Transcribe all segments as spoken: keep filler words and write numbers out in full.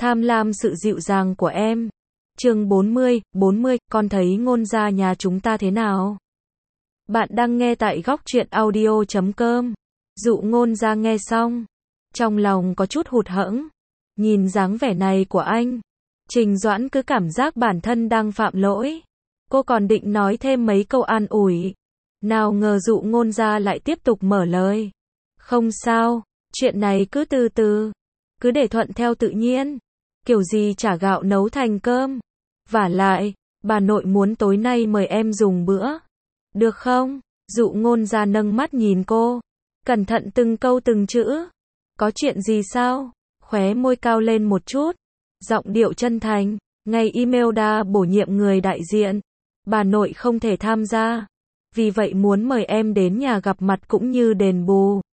Tham lam sự dịu dàng của em. Chương bốn mươi, bốn mươi, con thấy Ngôn gia nhà chúng ta thế nào? Bạn đang nghe tại góc truyện audio chấm com. Dụ Ngôn gia nghe xong, trong lòng có chút hụt hẫng. Nhìn dáng vẻ này của anh, Trình Doãn cứ cảm giác bản thân đang phạm lỗi. Cô còn định nói thêm mấy câu an ủi. Nào ngờ Dụ Ngôn gia lại tiếp tục mở lời. Không sao, chuyện này cứ từ từ. Cứ để thuận theo tự nhiên. Kiểu gì chả gạo nấu thành cơm. Vả lại, bà nội muốn tối nay mời em dùng bữa. Được không? Dụ Ngôn gia nâng mắt nhìn cô. Cẩn thận từng câu từng chữ. Có chuyện gì sao? Khóe môi cao lên một chút. Giọng điệu chân thành. Ngày email đã bổ nhiệm người đại diện. Bà nội không thể tham gia. Vì vậy muốn mời em đến nhà gặp mặt cũng như đền bù.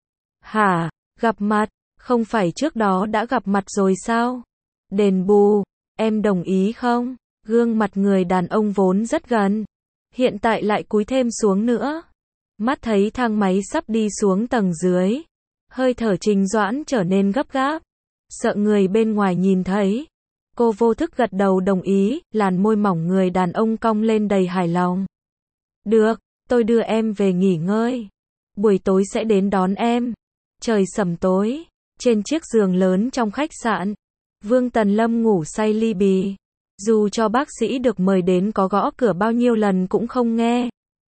Hả? Gặp mặt? Không phải trước đó đã gặp mặt rồi sao? Đền bù, em đồng ý không? Gương mặt người đàn ông vốn rất gần, hiện tại lại cúi thêm xuống nữa. Mắt thấy thang máy sắp đi xuống tầng dưới, hơi thở Trình Doãn trở nên gấp gáp, sợ người bên ngoài nhìn thấy. Cô vô thức gật đầu đồng ý, làn môi mỏng người đàn ông cong lên đầy hài lòng. Được, tôi đưa em về nghỉ ngơi. Buổi tối sẽ đến đón em. Trời sẩm tối, trên chiếc giường lớn trong khách sạn, Vương Tần Lâm ngủ say li bì. Dù cho bác sĩ được mời đến có gõ cửa bao nhiêu lần cũng không nghe.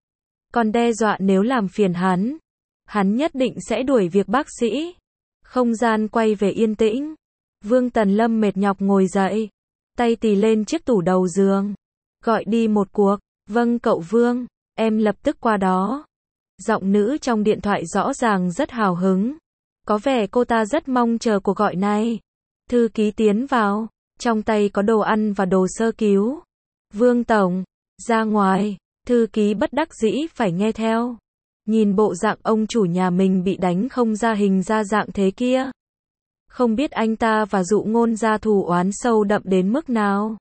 Còn đe dọa nếu làm phiền hắn, hắn nhất định sẽ đuổi việc bác sĩ. Không gian quay về yên tĩnh. Vương Tần Lâm mệt nhọc ngồi dậy, tay tì lên chiếc tủ đầu giường. Gọi đi một cuộc. Vâng cậu Vương, em lập tức qua đó. Giọng nữ trong điện thoại rõ ràng rất hào hứng. Có vẻ cô ta rất mong chờ cuộc gọi này. Thư ký tiến vào, trong tay có đồ ăn và đồ sơ cứu. Vương Tổng, ra ngoài. Thư ký bất đắc dĩ phải nghe theo. Nhìn bộ dạng ông chủ nhà mình bị đánh không ra hình ra dạng thế kia. Không biết anh ta và Dụ Ngôn gia thù oán sâu đậm đến mức nào.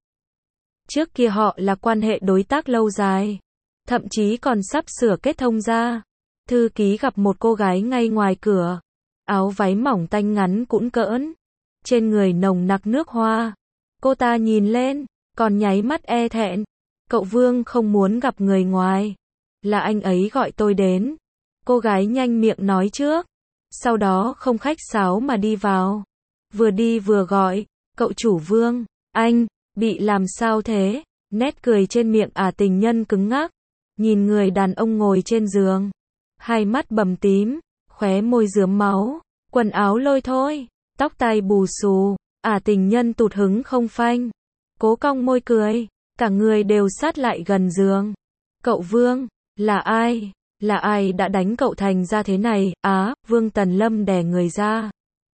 Trước kia họ là quan hệ đối tác lâu dài, thậm chí còn sắp sửa kết thông ra. Thư ký gặp một cô gái ngay ngoài cửa. Áo váy mỏng tanh ngắn cũn cỡn, trên người nồng nặc nước hoa. Cô ta nhìn lên, còn nháy mắt e thẹn. Cậu Vương không muốn gặp người ngoài. Là anh ấy gọi tôi đến. Cô gái nhanh miệng nói trước. Sau đó không khách sáo mà đi vào. Vừa đi vừa gọi, cậu chủ Vương, anh, bị làm sao thế? Nét cười trên miệng ả tình nhân cứng ngắc. Nhìn người đàn ông ngồi trên giường. Hai mắt bầm tím, khóe môi rướm máu, quần áo lôi thôi, tóc tai bù xù, ả tình nhân tụt hứng không phanh. Cố cong môi cười, cả người đều sát lại gần giường. Cậu Vương, là ai? Là ai đã đánh cậu thành ra thế này? Á, Vương Tần Lâm đè người ra.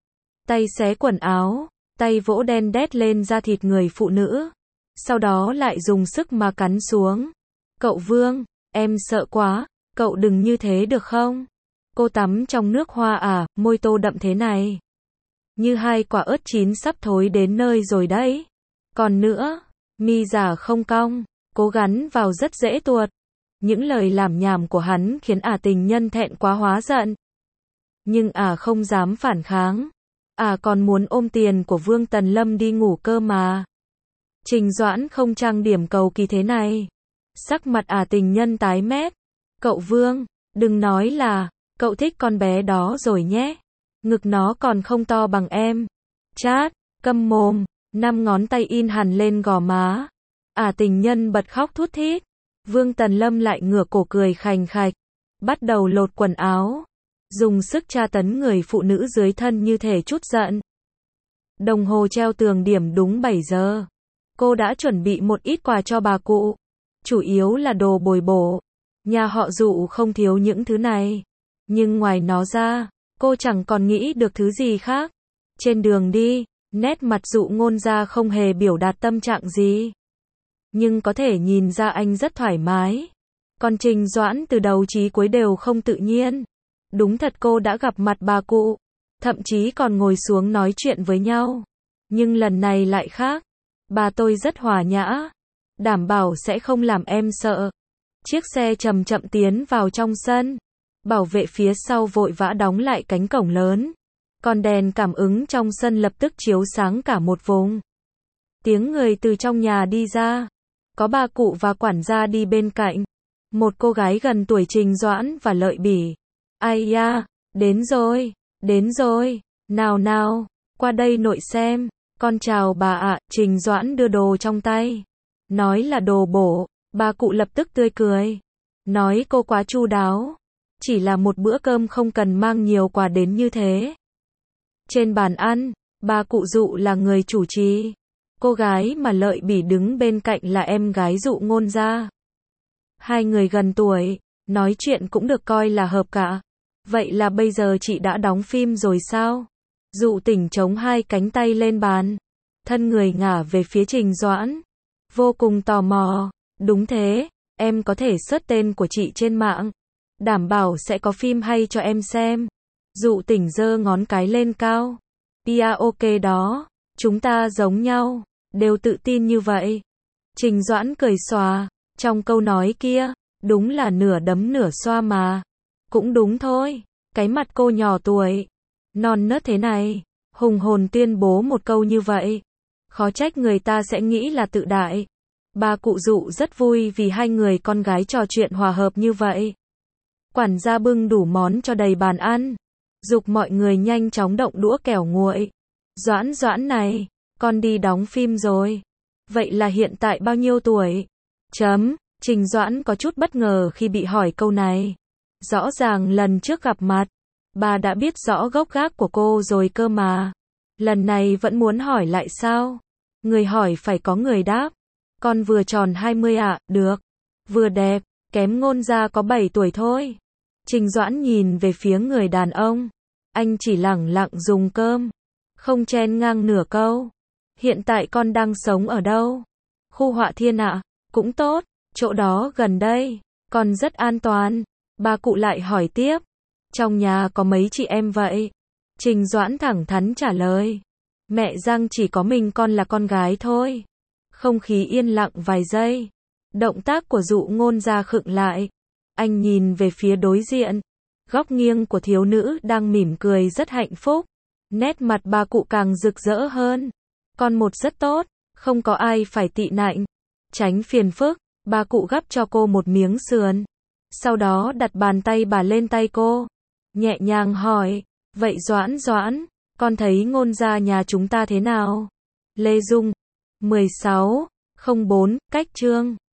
Tay xé quần áo, tay vỗ đen đét lên da thịt người phụ nữ. Sau đó lại dùng sức mà cắn xuống. Cậu Vương, em sợ quá, cậu đừng như thế được không? Cô tắm trong nước hoa à, môi tô đậm thế này. Như hai quả ớt chín sắp thối đến nơi rồi đấy. Còn nữa, mi giả không cong, cố gắng vào rất dễ tuột. Những lời làm nhảm của hắn khiến ả tình nhân thẹn quá hóa giận. Nhưng ả không dám phản kháng. Ả còn muốn ôm tiền của Vương Tần Lâm đi ngủ cơ mà. Trình Doãn không trang điểm cầu kỳ thế này. Sắc mặt ả tình nhân tái mét. Cậu Vương, đừng nói là cậu thích con bé đó rồi nhé. Ngực nó còn không to bằng em. Chát, câm mồm. Năm ngón tay in hẳn lên gò má. Ả tình nhân bật khóc thút thít. Vương Tần Lâm lại ngửa cổ cười khành khạch. Bắt đầu lột quần áo. Dùng sức tra tấn người phụ nữ dưới thân như thể chút giận. Đồng hồ treo tường điểm đúng bảy giờ. Cô đã chuẩn bị một ít quà cho bà cụ. Chủ yếu là đồ bồi bổ. Nhà họ Dụ không thiếu những thứ này. Nhưng ngoài nó ra, cô chẳng còn nghĩ được thứ gì khác. Trên đường đi, nét mặt Dụ Ngôn gia không hề biểu đạt tâm trạng gì. Nhưng có thể nhìn ra anh rất thoải mái. Còn Trình Doãn từ đầu chí cuối đều không tự nhiên. Đúng thật cô đã gặp mặt bà cụ. Thậm chí còn ngồi xuống nói chuyện với nhau. Nhưng lần này lại khác. Bà tôi rất hòa nhã. Đảm bảo sẽ không làm em sợ. Chiếc xe chậm chậm tiến vào trong sân. Bảo vệ phía sau vội vã đóng lại cánh cổng lớn. Còn đèn cảm ứng trong sân lập tức chiếu sáng cả một vùng. Tiếng người từ trong nhà đi ra. Có bà cụ và quản gia đi bên cạnh. Một cô gái gần tuổi Trình Doãn và Lợi Bỉ. Ai da, đến rồi, đến rồi, nào nào, qua đây nội xem. Con chào bà ạ. Trình Doãn đưa đồ trong tay. Nói là đồ bổ. Bà cụ lập tức tươi cười. Nói cô quá chu đáo. Chỉ là một bữa cơm không cần mang nhiều quà đến như thế. Trên bàn ăn, bà cụ Dụ là người chủ trì. Cô gái mà Lợi Bỉ đứng bên cạnh là em gái Dụ Ngôn Gia. Hai người gần tuổi, nói chuyện cũng được coi là hợp cả. Vậy là bây giờ chị đã đóng phim rồi sao? Dụ Tỉnh chống hai cánh tay lên bàn. Thân người ngả về phía Trình Doãn. Vô cùng tò mò. Đúng thế, em có thể search tên của chị trên mạng. Đảm bảo sẽ có phim hay cho em xem. Dụ Tỉnh giơ ngón cái lên cao. Yeah, ok đó. Chúng ta giống nhau. Đều tự tin như vậy. Trình Doãn cười xòa. Trong câu nói kia, đúng là nửa đấm nửa xoa mà. Cũng đúng thôi. Cái mặt cô nhỏ tuổi, non nớt thế này, hùng hồn tuyên bố một câu như vậy. Khó trách người ta sẽ nghĩ là tự đại. Bà cụ Dụ rất vui vì hai người con gái trò chuyện hòa hợp như vậy. Quản gia bưng đủ món cho đầy bàn ăn. Giục mọi người nhanh chóng động đũa kẻo nguội. Doãn Doãn này, con đi đóng phim rồi. Vậy là hiện tại bao nhiêu tuổi? Chấm, Trình Doãn có chút bất ngờ khi bị hỏi câu này. Rõ ràng lần trước gặp mặt, bà đã biết rõ gốc gác của cô rồi cơ mà. Lần này vẫn muốn hỏi lại sao? Người hỏi phải có người đáp. Con vừa tròn hai mươi ạ, à, được. Vừa đẹp, kém Ngôn Gia có bảy tuổi thôi. Trình Doãn nhìn về phía người đàn ông. Anh chỉ lẳng lặng dùng cơm. Không chen ngang nửa câu. Hiện tại con đang sống ở đâu? Khu Họa Thiên ạ, à? Cũng tốt. Chỗ đó gần đây. Con rất an toàn. Bà cụ lại hỏi tiếp. Trong nhà có mấy chị em vậy? Trình Doãn thẳng thắn trả lời. Mẹ Giang chỉ có mình con là con gái thôi. Không khí yên lặng vài giây. Động tác của Dụ Ngôn Gia khựng lại. Anh nhìn về phía đối diện. Góc nghiêng của thiếu nữ đang mỉm cười rất hạnh phúc. Nét mặt bà cụ càng rực rỡ hơn. Con một rất tốt, không có ai phải tị nạnh. Tránh phiền phức, bà cụ gắp cho cô một miếng sườn. Sau đó đặt bàn tay bà lên tay cô. Nhẹ nhàng hỏi, vậy Doãn Doãn, con thấy Ngôn Gia nhà chúng ta thế nào? Lê Dung, mười sáu, không bốn, cách chương.